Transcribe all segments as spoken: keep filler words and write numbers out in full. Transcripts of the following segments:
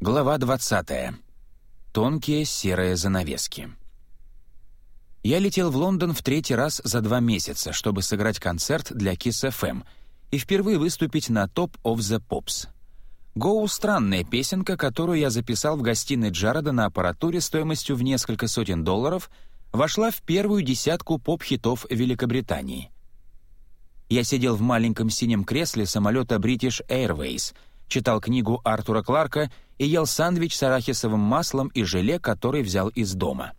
Глава двадцатая. Тонкие серые занавески. Я летел в Лондон в третий раз за два месяца, чтобы сыграть концерт для Kiss эф эм и впервые выступить на Top of the Pops. «Go» — странная песенка, которую я записал в гостиной Джареда на аппаратуре стоимостью в несколько сотен долларов, вошла в первую десятку поп-хитов Великобритании. Я сидел в маленьком синем кресле самолета British Airways, читал книгу Артура Кларка и ел сэндвич с арахисовым маслом и желе, который взял из дома.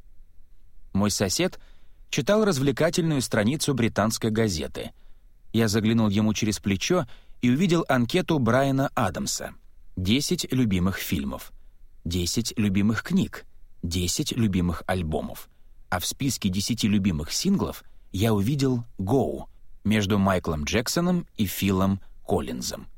Мой сосед читал развлекательную страницу британской газеты. Я заглянул ему через плечо и увидел анкету Брайана Адамса. десять любимых фильмов, десять любимых книг, десять любимых альбомов. А в списке десяти любимых синглов я увидел «Go» между Майклом Джексоном и Филом Коллинзом.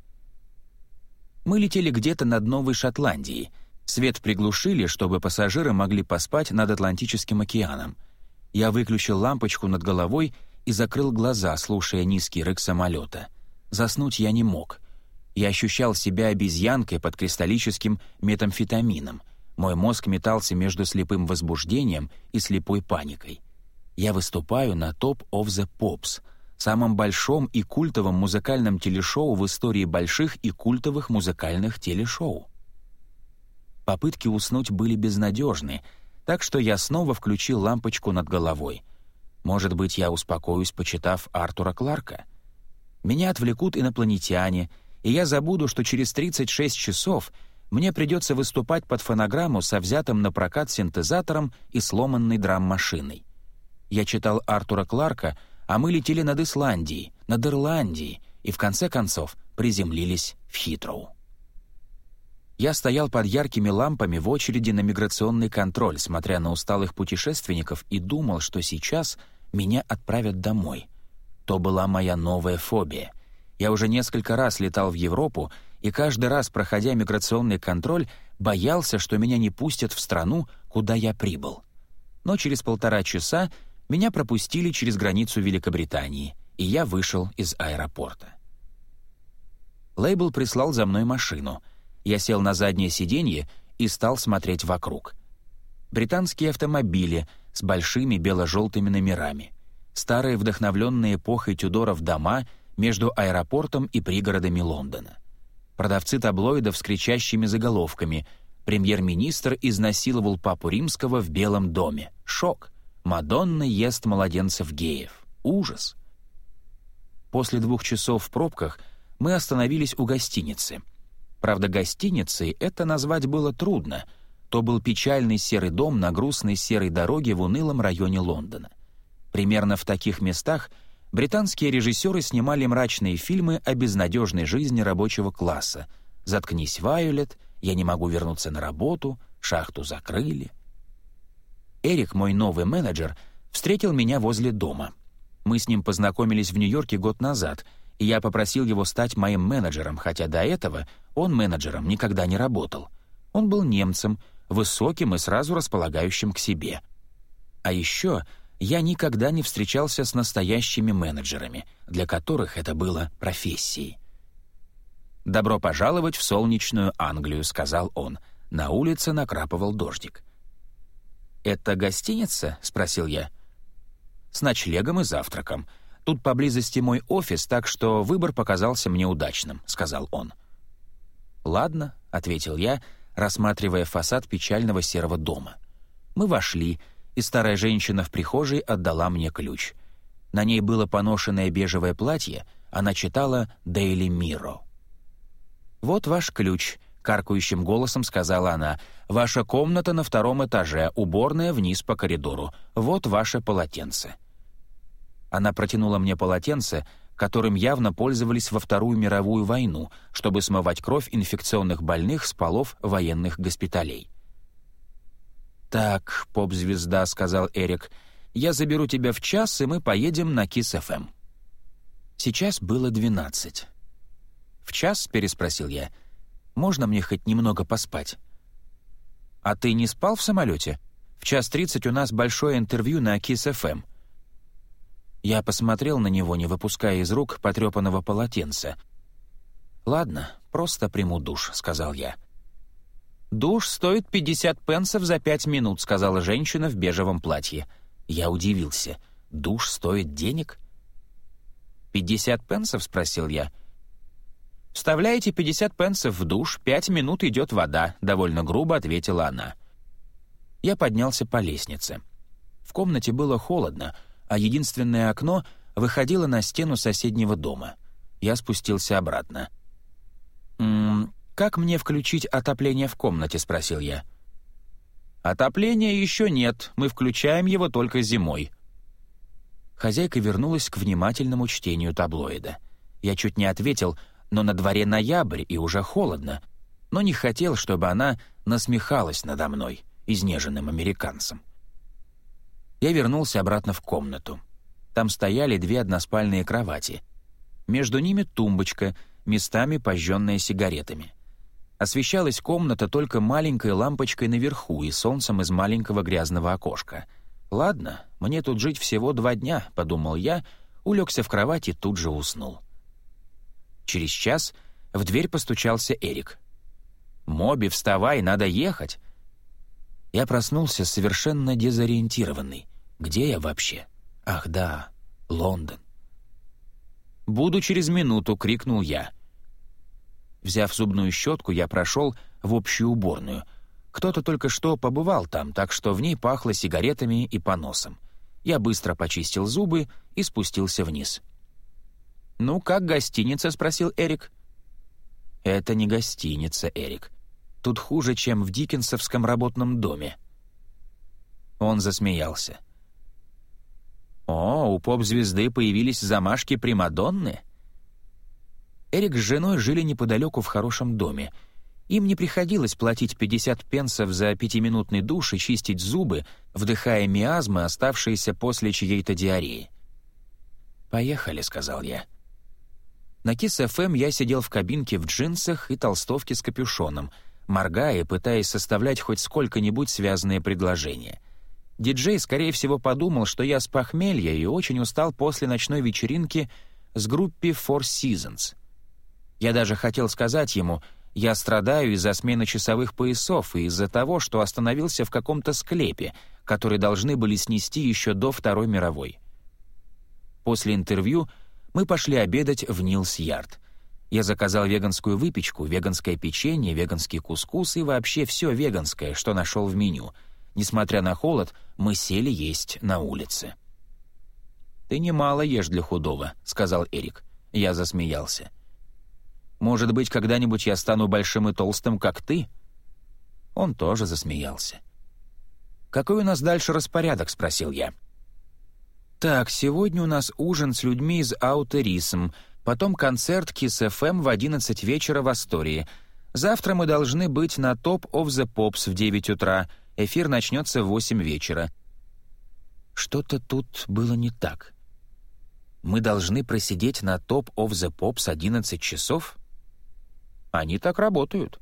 Мы летели где-то над Новой Шотландией. Свет приглушили, чтобы пассажиры могли поспать над Атлантическим океаном. Я выключил лампочку над головой и закрыл глаза, слушая низкий рык самолета. Заснуть я не мог. Я ощущал себя обезьянкой под кристаллическим метамфетамином. Мой мозг метался между слепым возбуждением и слепой паникой. Я выступаю на Top of the Pops, самом большом и культовом музыкальном телешоу в истории больших и культовых музыкальных телешоу. Попытки уснуть были безнадежны, так что я снова включил лампочку над головой. Может быть, я успокоюсь, почитав Артура Кларка? Меня отвлекут инопланетяне, и я забуду, что через тридцать шесть часов мне придется выступать под фонограмму со взятым на прокат синтезатором и сломанной драм-машиной. Я читал Артура Кларка, а мы летели над Исландией, над Ирландией и, в конце концов, приземлились в Хитроу. Я стоял под яркими лампами в очереди на миграционный контроль, смотря на усталых путешественников, и думал, что сейчас меня отправят домой. То была моя новая фобия. Я уже несколько раз летал в Европу, и каждый раз, проходя миграционный контроль, боялся, что меня не пустят в страну, куда я прибыл. Но через полтора часа меня пропустили через границу Великобритании, и я вышел из аэропорта. Лейбл прислал за мной машину. Я сел на заднее сиденье и стал смотреть вокруг. Британские автомобили с большими бело-желтыми номерами, старые вдохновленные эпохой Тюдоров дома между аэропортом и пригородами Лондона, продавцы таблоидов с кричащими заголовками «Премьер-министр изнасиловал папу римского в Белом доме. Шок! Мадонна ест младенцев-геев. Ужас!» После двух часов в пробках мы остановились у гостиницы. Правда, гостиницей это назвать было трудно. То был печальный серый дом на грустной серой дороге в унылом районе Лондона. Примерно в таких местах британские режиссеры снимали мрачные фильмы о безнадежной жизни рабочего класса. «Заткнись, Вайолет», «Я не могу вернуться на работу», «Шахту закрыли». Эрик, мой новый менеджер, встретил меня возле дома. Мы с ним познакомились в Нью-Йорке год назад, и я попросил его стать моим менеджером, хотя до этого он менеджером никогда не работал. Он был немцем, высоким и сразу располагающим к себе. А еще я никогда не встречался с настоящими менеджерами, для которых это было профессией. «Добро пожаловать в солнечную Англию», — сказал он. На улице накрапывал дождик. «Это гостиница?» — спросил я. «С ночлегом и завтраком. Тут поблизости мой офис, так что выбор показался мне удачным», — сказал он. «Ладно», — ответил я, рассматривая фасад печального серого дома. Мы вошли, и старая женщина в прихожей отдала мне ключ. На ней было поношенное бежевое платье, она читала «Daily Mirror». «Вот ваш ключ», — каркающим голосом сказала она. «Ваша комната на втором этаже, уборная вниз по коридору. Вот ваше полотенце». Она протянула мне полотенце, которым явно пользовались во Вторую мировую войну, чтобы смывать кровь инфекционных больных с полов военных госпиталей. «Так, поп-звезда», — сказал Эрик, — «я заберу тебя в час, и мы поедем на Kiss эф эм». Сейчас было двенадцать. «В час?» — переспросил я. «Можно мне хоть немного поспать?» «А ты не спал в самолете? В час тридцать у нас большое интервью на Kiss эф эм». Я посмотрел на него, не выпуская из рук потрепанного полотенца. «Ладно, просто приму душ», — сказал я. «Душ стоит пятьдесят пенсов за пять минут», — сказала женщина в бежевом платье. Я удивился. «Душ стоит денег?» «Пятьдесят пенсов?» — спросил я. «Вставляете пятьдесят пенсов в душ, пять минут идет вода», — довольно грубо ответила она. Я поднялся по лестнице. В комнате было холодно, а единственное окно выходило на стену соседнего дома. Я спустился обратно. «М-м, как мне включить отопление в комнате?» — спросил я. «Отопления еще нет, мы включаем его только зимой». Хозяйка вернулась к внимательному чтению таблоида. Я чуть не ответил, но на дворе ноябрь и уже холодно, но не хотел, чтобы она насмехалась надо мной, изнеженным американцем. Я вернулся обратно в комнату. Там стояли две односпальные кровати. Между ними тумбочка, местами пожженная сигаретами. Освещалась комната только маленькой лампочкой наверху и солнцем из маленького грязного окошка. «Ладно, мне тут жить всего два дня», — подумал я, улегся в кровать и тут же уснул. Через час в дверь постучался Эрик. «Моби, вставай, надо ехать!» Я проснулся совершенно дезориентированный. Где я вообще? Ах да, Лондон. «Буду через минуту», — крикнул я. Взяв зубную щетку, я прошел в общую уборную. Кто-то только что побывал там, так что в ней пахло сигаретами и поносом. Я быстро почистил зубы и спустился вниз. «Ну, как гостиница?» — спросил Эрик. «Это не гостиница, Эрик. Тут хуже, чем в диккенсовском работном доме». Он засмеялся. «О, у поп-звезды появились замашки примадонны?» Эрик с женой жили неподалеку в хорошем доме. Им не приходилось платить пятьдесят пенсов за пятиминутный душ и чистить зубы, вдыхая миазмы, оставшиеся после чьей-то диареи. «Поехали», — сказал я. На Kiss эф эм я сидел в кабинке в джинсах и толстовке с капюшоном, моргая, пытаясь составлять хоть сколько-нибудь связанные предложения. Диджей, скорее всего, подумал, что я с похмелья и очень устал после ночной вечеринки с группой Four Seasons. Я даже хотел сказать ему, я страдаю из-за смены часовых поясов и из-за того, что остановился в каком-то склепе, который должны были снести еще до Второй мировой. После интервью мы пошли обедать в Нилс-Ярд. Я заказал веганскую выпечку, веганское печенье, веганский кускус и вообще все веганское, что нашел в меню. Несмотря на холод, мы сели есть на улице. «Ты немало ешь для худого», — сказал Эрик. Я засмеялся. «Может быть, когда-нибудь я стану большим и толстым, как ты?» Он тоже засмеялся. «Какой у нас дальше распорядок?» — спросил я. «Так, сегодня у нас ужин с людьми из Аутерисм, потом концерт Kiss эф эм в одиннадцать вечера в Астории. Завтра мы должны быть на Top of the Pops в девять утра. Эфир начнется в восемь вечера». Что-то тут было не так. Мы должны просидеть на Top of the Pops одиннадцать часов? Они так работают.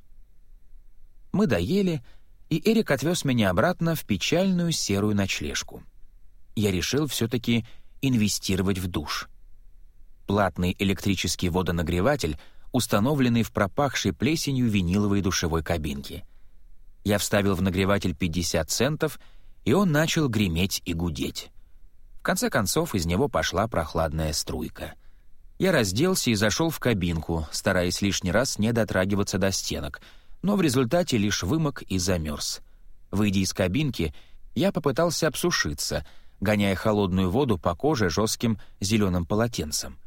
Мы доели, и Эрик отвез меня обратно в печальную серую ночлежку. Я решил все-таки инвестировать в душ. Платный электрический водонагреватель, установленный в пропахшей плесенью виниловой душевой кабинке. Я вставил в нагреватель пятьдесят центов, и он начал греметь и гудеть. В конце концов, из него пошла прохладная струйка. Я разделся и зашел в кабинку, стараясь лишний раз не дотрагиваться до стенок, но в результате лишь вымок и замерз. Выйдя из кабинки, я попытался обсушиться, гоняя холодную воду по коже жестким зеленым полотенцем.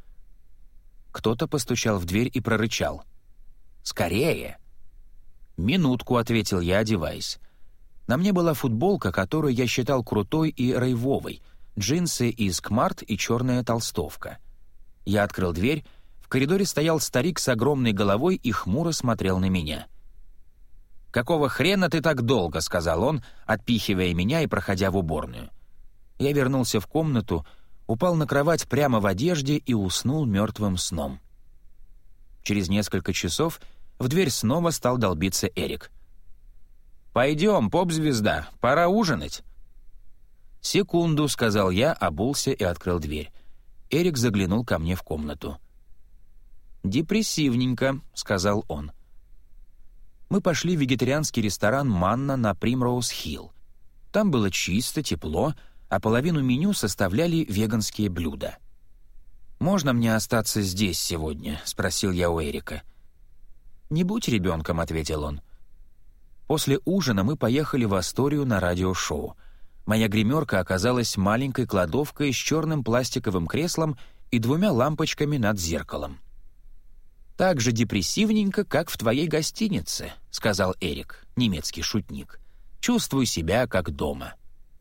Кто-то постучал в дверь и прорычал. «Скорее!» «Минутку», — ответил я, одеваясь. На мне была футболка, которую я считал крутой и рейвовой, джинсы из Кмарт и черная толстовка. Я открыл дверь, в коридоре стоял старик с огромной головой и хмуро смотрел на меня. «Какого хрена ты так долго?» — сказал он, отпихивая меня и проходя в уборную. Я вернулся в комнату, упал на кровать прямо в одежде и уснул мертвым сном. Через несколько часов в дверь снова стал долбиться Эрик. «Пойдем, поп-звезда, пора ужинать». «Секунду», — сказал я, обулся и открыл дверь. Эрик заглянул ко мне в комнату. «Депрессивненько», — сказал он. Мы пошли в вегетарианский ресторан «Манна» на Примроуз-Хилл. Там было чисто, тепло, а половину меню составляли веганские блюда. «Можно мне остаться здесь сегодня?» — спросил я у Эрика. «Не будь ребенком», — ответил он. После ужина мы поехали в Асторию на радиошоу. Моя гримерка оказалась маленькой кладовкой с черным пластиковым креслом и двумя лампочками над зеркалом. «Так же депрессивненько, как в твоей гостинице», — сказал Эрик, немецкий шутник. «Чувствую себя как дома».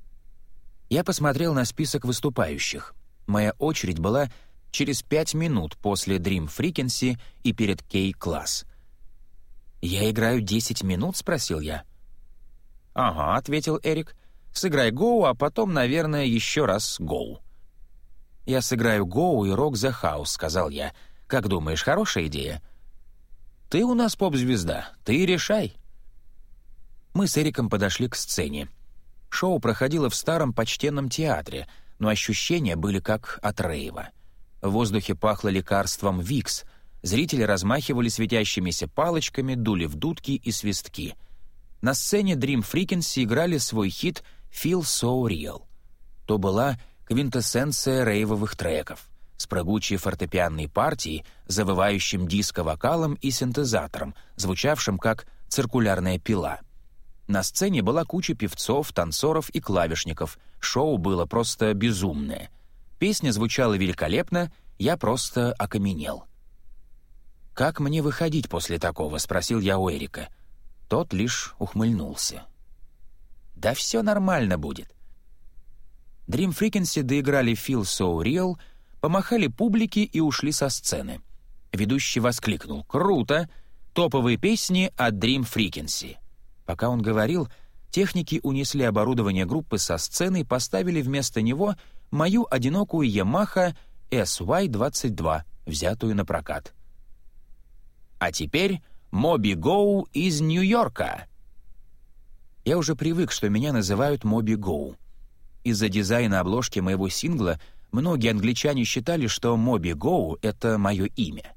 Я посмотрел на список выступающих. Моя очередь была через пять минут после Dream Frequency и перед K-Class. «Я играю десять минут?» — спросил я. «Ага», — ответил Эрик. «Сыграй Go, а потом, наверное, еще раз Go». «Я сыграю Go и Rock the House», — сказал я. «Как думаешь, хорошая идея?» «Ты у нас поп-звезда, ты решай». Мы с Эриком подошли к сцене. Шоу проходило в старом почтенном театре, но ощущения были как от рейва. В воздухе пахло лекарством Викс. Зрители размахивали светящимися палочками, дули в дудки и свистки. На сцене Dream Frequency играли свой хит «Feel So Real». То была квинтэссенция рейвовых треков с прыгучей фортепианной партией, завывающим диско-вокалом и синтезатором, звучавшим как циркулярная пила. На сцене была куча певцов, танцоров и клавишников. Шоу было просто безумное. Песня звучала великолепно, я просто окаменел. «Как мне выходить после такого?» — спросил я у Эрика. Тот лишь ухмыльнулся. «Да все нормально будет». Dream Frequency доиграли «Feel So Real», помахали публике и ушли со сцены. Ведущий воскликнул: «Круто! Топовые песни от Dream Frequency». Пока он говорил, техники унесли оборудование группы со сцены и поставили вместо него мою одинокую Yamaha эс уай двадцать два, взятую на прокат. «А теперь Моби Гоу из Нью-Йорка». Я уже привык, что меня называют Моби Гоу. Из-за дизайна обложки моего сингла многие англичане считали, что Моби Гоу — это мое имя.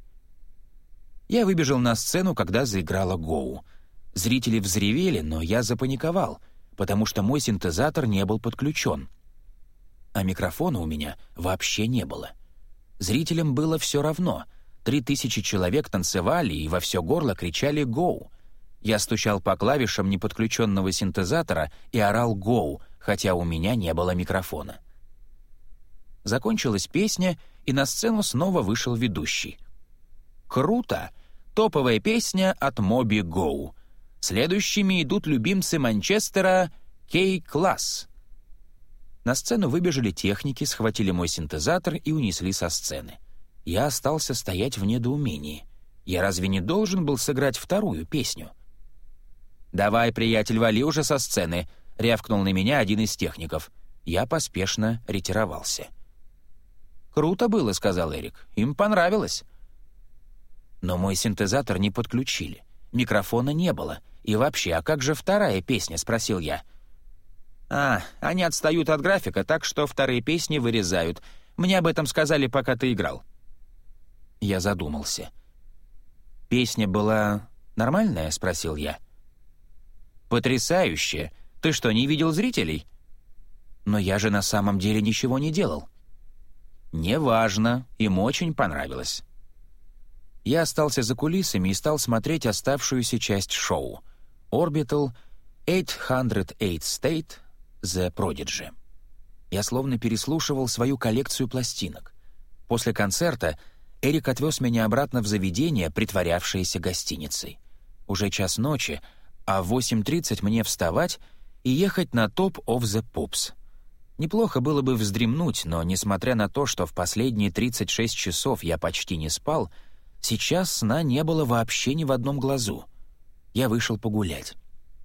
Я выбежал на сцену, когда заиграла Гоу. Зрители взревели, но я запаниковал, потому что мой синтезатор не был подключен. А микрофона у меня вообще не было. Зрителям было все равно. Три тысячи человек танцевали и во все горло кричали «Гоу». Я стучал по клавишам неподключенного синтезатора и орал «Гоу», хотя у меня не было микрофона. Закончилась песня, и на сцену снова вышел ведущий. «Круто! Топовая песня от Моби Гоу. Следующими идут любимцы Манчестера K-Class». На сцену выбежали техники, схватили мой синтезатор и унесли со сцены. Я остался стоять в недоумении. Я разве не должен был сыграть вторую песню? «Давай, приятель, вали уже со сцены», — рявкнул на меня один из техников. Я поспешно ретировался. «Круто было», — сказал Эрик. «Им понравилось». Но мой синтезатор не подключили. Микрофона не было. И вообще, а как же вторая песня?» — спросил я. «А, они отстают от графика, так что вторые песни вырезают. Мне об этом сказали, пока ты играл». Я задумался. «Песня была нормальная?» — спросил я. «Потрясающе! Ты что, не видел зрителей?» «Но я же на самом деле ничего не делал». «Неважно, им очень понравилось». Я остался за кулисами и стал смотреть оставшуюся часть шоу. Orbital, восемьсот восемь State, The Prodigy. Я словно переслушивал свою коллекцию пластинок. После концерта Эрик отвез меня обратно в заведение, притворявшееся гостиницей. Уже час ночи, а в восемь тридцать мне вставать и ехать на Top of the Pops. Неплохо было бы вздремнуть, но, несмотря на то, что в последние тридцать шесть часов я почти не спал, сейчас сна не было вообще ни в одном глазу. Я вышел погулять.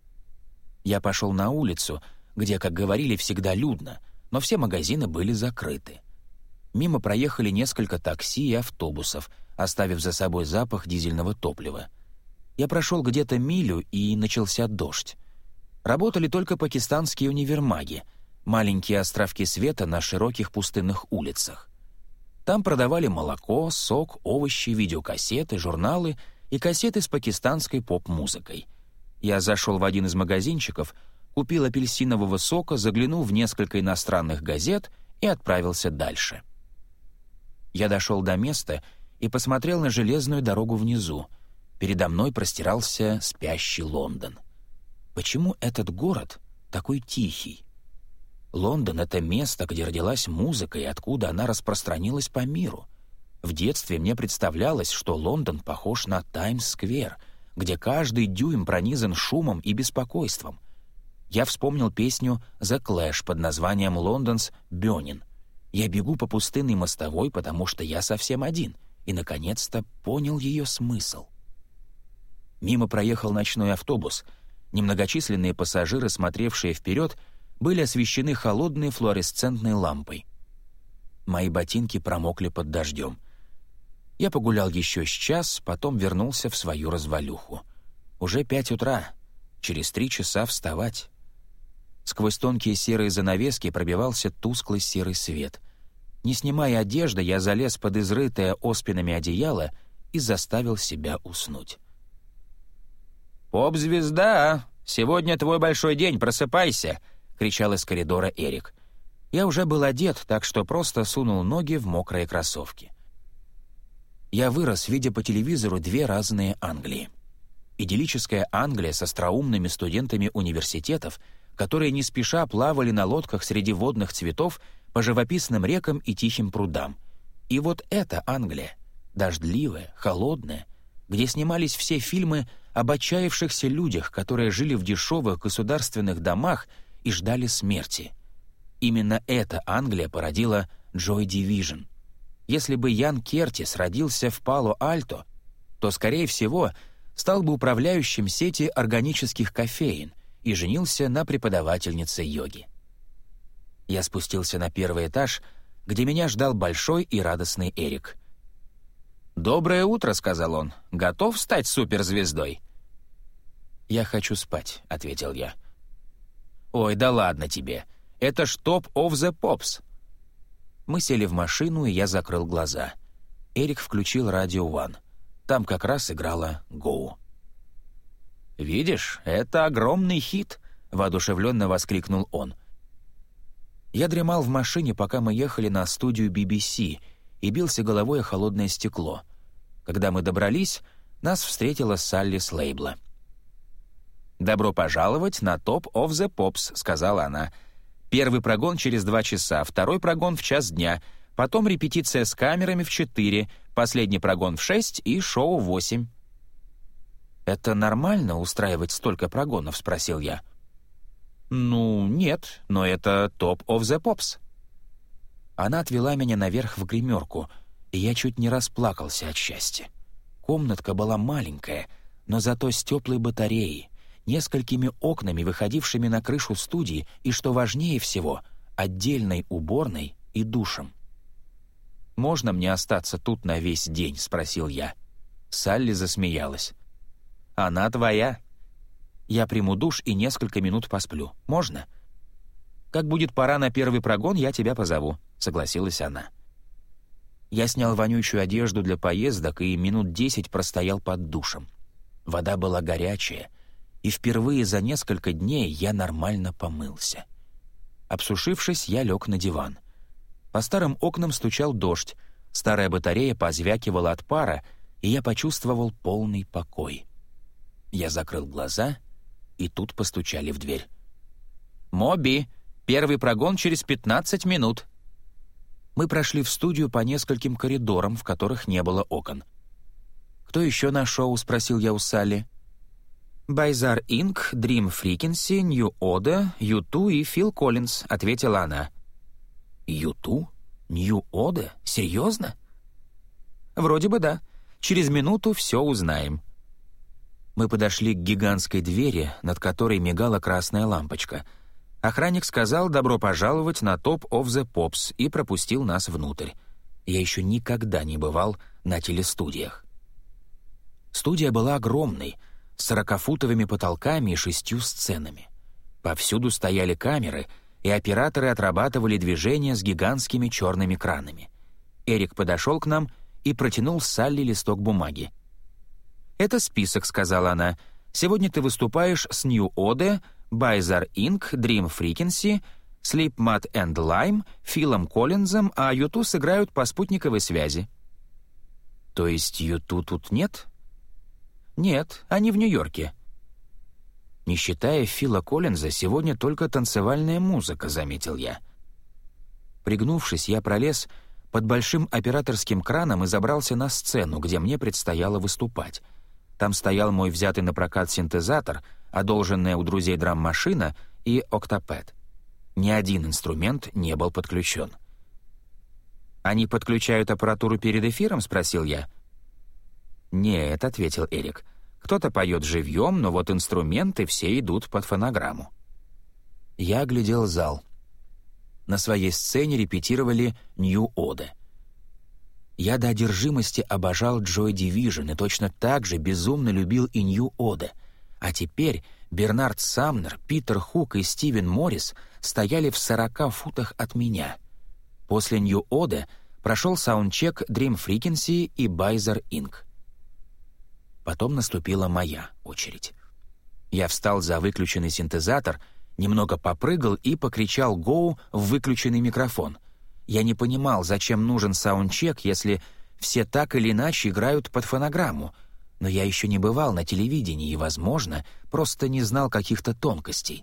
Я пошел на улицу, где, как говорили, всегда людно, но все магазины были закрыты. Мимо проехали несколько такси и автобусов, оставив за собой запах дизельного топлива. Я прошел где-то милю, и начался дождь. Работали только пакистанские универмаги, маленькие островки света на широких пустынных улицах. Там продавали молоко, сок, овощи, видеокассеты, журналы и кассеты с пакистанской поп-музыкой. Я зашел в один из магазинчиков, купил апельсинового сока, заглянул в несколько иностранных газет и отправился дальше. Я дошел до места и посмотрел на железную дорогу внизу. Передо мной простирался спящий Лондон. Почему этот город такой тихий? Лондон — это место, где родилась музыка и откуда она распространилась по миру. В детстве мне представлялось, что Лондон похож на Таймс-сквер, где каждый дюйм пронизан шумом и беспокойством. Я вспомнил песню «The Clash» под названием «London's Burning». Я бегу по пустынной мостовой, потому что я совсем один, и, наконец-то, понял ее смысл. Мимо проехал ночной автобус. Немногочисленные пассажиры, смотревшие вперед, были освещены холодной флуоресцентной лампой. Мои ботинки промокли под дождем. Я погулял еще с час, потом вернулся в свою развалюху. Уже пять утра. Через три часа вставать. Сквозь тонкие серые занавески пробивался тусклый серый свет. Не снимая одежды, я залез под изрытое оспинами одеяло и заставил себя уснуть. «Поп-звезда! Сегодня твой большой день, просыпайся!» — кричал из коридора Эрик. Я уже был одет, так что просто сунул ноги в мокрые кроссовки. Я вырос, видя по телевизору две разные Англии. Идиллическая Англия с остроумными студентами университетов, которые не спеша плавали на лодках среди водных цветов по живописным рекам и тихим прудам. И вот эта Англия, дождливая, холодная, где снимались все фильмы об отчаявшихся людях, которые жили в дешевых государственных домах и ждали смерти. Именно эта Англия породила Joy Division. Если бы Ян Кертис родился в Пало-Альто, то, скорее всего, стал бы управляющим сети органических кофеин и женился на преподавательнице йоги. Я спустился на первый этаж, где меня ждал большой и радостный Эрик. «Доброе утро», — сказал он. «Готов стать суперзвездой?» «Я хочу спать», — ответил я. «Ой, да ладно тебе. Это ж Top of the Pops». Мы сели в машину, и я закрыл глаза. Эрик включил радио One. Там как раз играла «Go». «Видишь, это огромный хит», — воодушевленно воскликнул он. Я дремал в машине, пока мы ехали на студию би би си, и бился головой о холодное стекло. Когда мы добрались, нас встретила Салли с лейбла. «Добро пожаловать на Top of the Pops», — сказала она. «Первый прогон через два часа, второй прогон в час дня, потом репетиция с камерами в четыре, последний прогон в шесть и шоу в восемь». «Это нормально устраивать столько прогонов?» — спросил я. «Ну, нет, но это Top of the Pops». Она отвела меня наверх в гримерку, и я чуть не расплакался от счастья. Комнатка была маленькая, но зато с теплой батареей, несколькими окнами, выходившими на крышу студии, и, что важнее всего, отдельной уборной и душем. «Можно мне остаться тут на весь день?» — спросил я. Салли засмеялась. «Она твоя. Я приму душ и несколько минут посплю. Можно?» «Как будет пора на первый прогон, я тебя позову», — согласилась она. Я снял вонючую одежду для поездок и минут десять простоял под душем. Вода была горячая, и впервые за несколько дней я нормально помылся. Обсушившись, я лег на диван. По старым окнам стучал дождь, старая батарея позвякивала от пара, и я почувствовал полный покой. Я закрыл глаза, и тут постучали в дверь. «Моби, первый прогон через пятнадцать минут». Мы прошли в студию по нескольким коридорам, в которых не было окон. «Кто еще на шоу?» — спросил я у Салли. «Байзар Инк, Дрим Фрикенси, Нью Ода, ю ту и Фил Коллинз», — ответила она. «ю ту? Нью Ода? Серьезно?» «Вроде бы да. Через минуту все узнаем». Мы подошли к гигантской двери, над которой мигала красная лампочка. Охранник сказал «добро пожаловать на Top of the Pops» и пропустил нас внутрь. Я еще никогда не бывал на телестудиях. Студия была огромной, с сорокафутовыми потолками и шестью сценами. Повсюду стояли камеры, и операторы отрабатывали движения с гигантскими черными кранами. Эрик подошел к нам и протянул Салли листок бумаги. «Это список», — сказала она. Сегодня ты выступаешь с New Ode, Bizarre инкорпорейтед, Dream Frequency, Sleep Matte and Lime, Филом Коллинзом, а ю ту сыграют по спутниковой связи». «То есть ю ту тут нет?» «Нет, они в Нью-Йорке». «Не считая Фила Коллинза, сегодня только танцевальная музыка», — заметил я. Пригнувшись, я пролез под большим операторским краном и забрался на сцену, где мне предстояло выступать. Там стоял мой взятый на прокат синтезатор, одолженная у друзей драм-машина и октопэд. Ни один инструмент не был подключен. «Они подключают аппаратуру перед эфиром?» — спросил я. «Нет», — ответил Эрик. «Кто-то поет живьем, но вот инструменты все идут под фонограмму». Я оглядел зал. На своей сцене репетировали New Ode. Я до одержимости обожал Joy Division и точно так же безумно любил и New Ode. А теперь Бернард Самнер, Питер Хук и Стивен Моррис стояли в сорока футах от меня. После New Ode прошел саундчек Dream Frequency и Bizarre инкорпорейтед. Потом наступила моя очередь. Я встал за выключенный синтезатор, немного попрыгал и покричал «Гоу» в выключенный микрофон. Я не понимал, зачем нужен саундчек, если все так или иначе играют под фонограмму, но я еще не бывал на телевидении и, возможно, просто не знал каких-то тонкостей.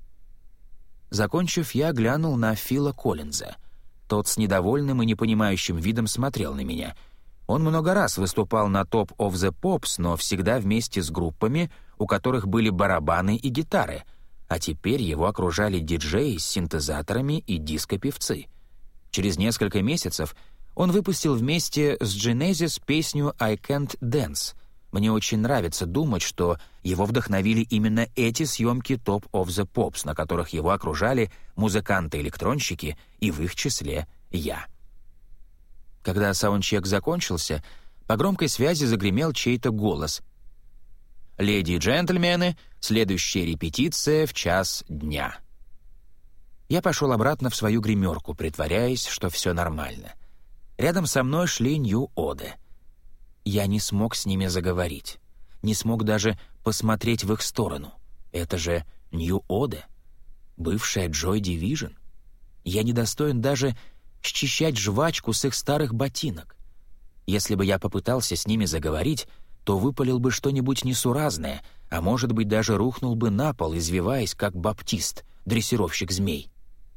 Закончив, я глянул на Фила Коллинза. Тот с недовольным и непонимающим видом смотрел на меня. Он много раз выступал на Top of the Pops, но всегда вместе с группами, у которых были барабаны и гитары, а теперь его окружали диджеи с синтезаторами и диско-певцы. Через несколько месяцев он выпустил вместе с Genesis песню «I Can't Dance». Мне очень нравится думать, что его вдохновили именно эти съемки Top of the Pops, на которых его окружали музыканты-электронщики, и в их числе я. Когда саундчек закончился, по громкой связи загремел чей-то голос. «Леди и джентльмены, следующая репетиция в час дня». Я пошел обратно в свою гримерку, притворяясь, что все нормально. Рядом со мной шли New Ode. Я не смог с ними заговорить, не смог даже посмотреть в их сторону. Это же New Ode, бывшая Joy Division. Я недостоин даже счищать жвачку с их старых ботинок. Если бы я попытался с ними заговорить, то выпалил бы что-нибудь несуразное, а может быть даже рухнул бы на пол, извиваясь, как баптист, дрессировщик змей.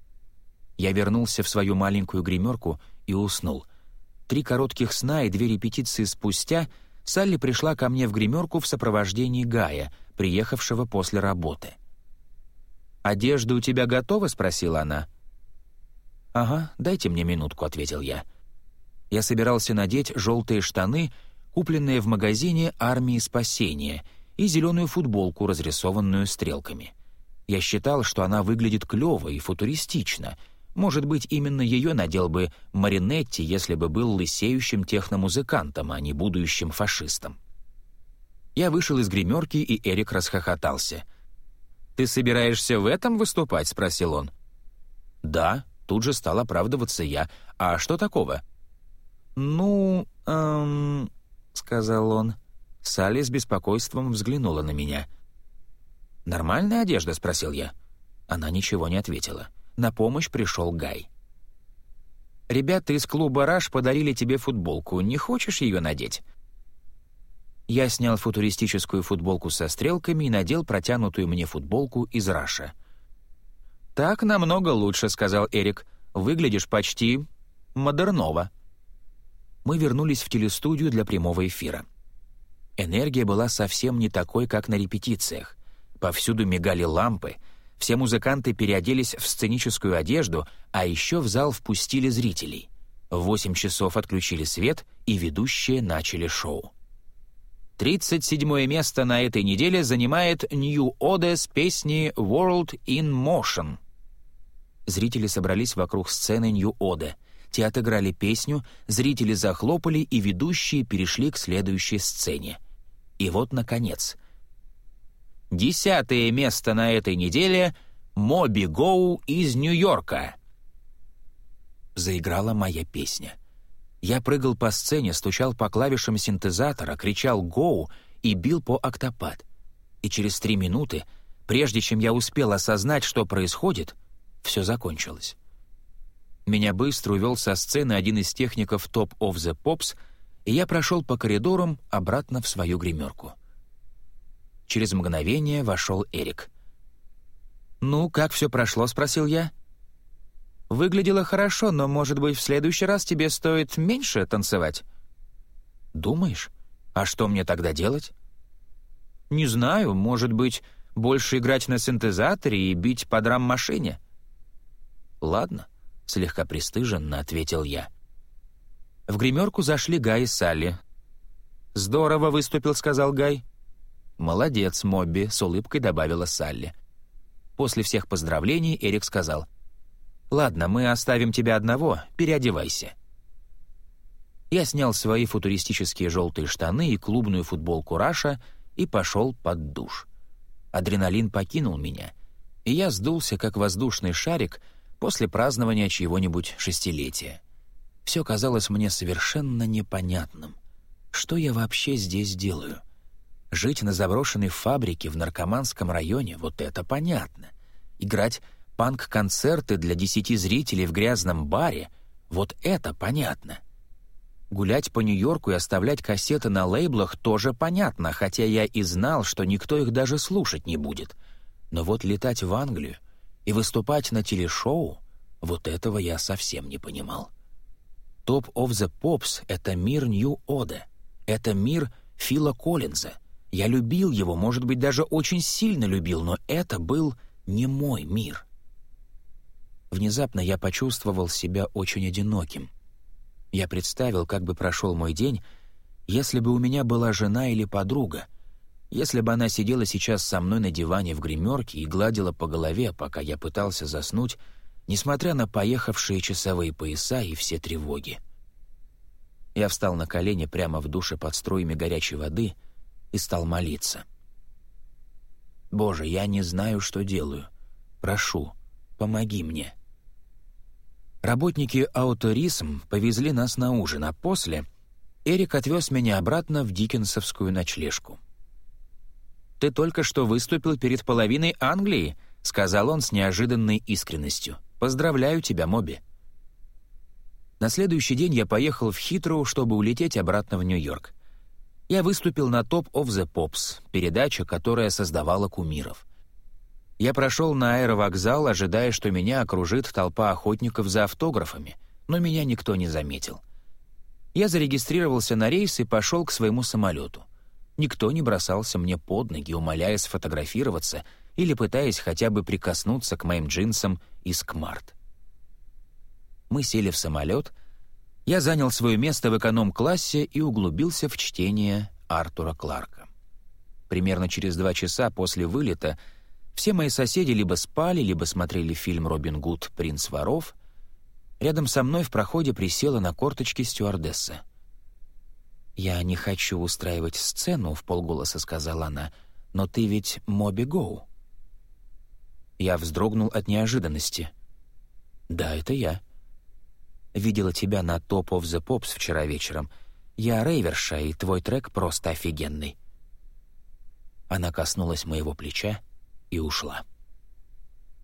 Я вернулся в свою маленькую гримерку и уснул. Три коротких сна и две репетиции спустя Салли пришла ко мне в гримерку в сопровождении Гая, приехавшего после работы. «Одежда у тебя готова?» — спросила она. «Ага, дайте мне минутку», — ответил я. Я собирался надеть желтые штаны, купленные в магазине «Армии спасения», и зеленую футболку, разрисованную стрелками. Я считал, что она выглядит клево и футуристично. Может быть, именно ее надел бы Маринетти, если бы был лысеющим техномузыкантом, а не будущим фашистом. Я вышел из гримерки, и Эрик расхохотался. «Ты собираешься в этом выступать?» — спросил он. «Да», — тут же стал оправдываться я. «А что такого?» «Ну, эм...» — сказал он. Салли с беспокойством взглянула на меня. «Нормальная одежда?» — спросил я. Она ничего не ответила. На помощь пришел Гай. «Ребята из клуба «Раш» подарили тебе футболку. Не хочешь ее надеть?» Я снял футуристическую футболку со стрелками и надел протянутую мне футболку из «Раша». «Так намного лучше», — сказал Эрик. «Выглядишь почти модерново». Мы вернулись в телестудию для прямого эфира. Энергия была совсем не такой, как на репетициях. Повсюду мигали лампы, все музыканты переоделись в сценическую одежду, а еще в зал впустили зрителей. В восемь часов отключили свет, и ведущие начали шоу. тридцать седьмое место на этой неделе занимает New Ode с песней «World in Motion». Зрители собрались вокруг сцены New Ode. Те отыграли песню, зрители захлопали, и ведущие перешли к следующей сцене. И вот, наконец, десятое место на этой неделе — «Моби Гоу» из Нью-Йорка. Заиграла моя песня. Я прыгал по сцене, стучал по клавишам синтезатора, кричал «Гоу» и бил по октопад. И через три минуты, прежде чем я успел осознать, что происходит, все закончилось. Меня быстро увел со сцены один из техников Top of the Pops, и я прошел по коридорам обратно в свою гримерку. Через мгновение вошел Эрик. «Ну, как все прошло?» — спросил я. «Выглядело хорошо, но, может быть, в следующий раз тебе стоит меньше танцевать?» «Думаешь? А что мне тогда делать?» «Не знаю, может быть, больше играть на синтезаторе и бить по драм-машине?» «Ладно», — слегка пристыженно ответил я. В гримерку зашли Гай и Салли. «Здорово выступил», — сказал Гай. «Молодец, Мобби», — с улыбкой добавила Салли. После всех поздравлений Эрик сказал: «Ладно, мы оставим тебя одного, переодевайся». Я снял свои футуристические желтые штаны и клубную футболку Раша и пошел под душ. Адреналин покинул меня, и я сдулся, как воздушный шарик после празднования чьего-нибудь шестилетия. Все казалось мне совершенно непонятным. Что я вообще здесь делаю? Жить на заброшенной фабрике в наркоманском районе — вот это понятно. Играть панк-концерты для десяти зрителей в грязном баре — вот это понятно. Гулять по Нью-Йорку и оставлять кассеты на лейблах тоже понятно, хотя я и знал, что никто их даже слушать не будет. Но вот летать в Англию и выступать на телешоу — вот этого я совсем не понимал. Top of the Pops — это мир Нью-Ода. Это мир Фила Коллинза. Я любил его, может быть, даже очень сильно любил, но это был не мой мир. Внезапно я почувствовал себя очень одиноким. Я представил, как бы прошел мой день, если бы у меня была жена или подруга, если бы она сидела сейчас со мной на диване в гримерке и гладила по голове, пока я пытался заснуть, несмотря на поехавшие часовые пояса и все тревоги. Я встал на колени прямо в душе под струями горячей воды и стал молиться. «Боже, я не знаю, что делаю. Прошу, помоги мне». Работники «Ауторисм» повезли нас на ужин, а после Эрик отвез меня обратно в диккенсовскую ночлежку. «Ты только что выступил перед половиной Англии», — сказал он с неожиданной искренностью. «Поздравляю тебя, Моби». На следующий день я поехал в Хитроу, чтобы улететь обратно в Нью-Йорк. Я выступил на Top of the Pops, передача, которая создавала кумиров. Я прошел на аэровокзал, ожидая, что меня окружит толпа охотников за автографами, но меня никто не заметил. Я зарегистрировался на рейс и пошел к своему самолету. Никто не бросался мне под ноги, умоляя сфотографироваться или пытаясь хотя бы прикоснуться к моим джинсам из Кмарт. Мы сели в самолет, я занял свое место в эконом-классе и углубился в чтение Артура Кларка. Примерно через два часа после вылета все мои соседи либо спали, либо смотрели фильм «Робин Гуд. Принц воров». Рядом со мной в проходе присела на корточки стюардесса. «Я не хочу устраивать сцену», — вполголоса сказала она, «но ты ведь Моби Гоу». Я вздрогнул от неожиданности. «Да, это я. Видела тебя на Top of the Pops вчера вечером. Я рейверша, и твой трек просто офигенный». Она коснулась моего плеча и ушла.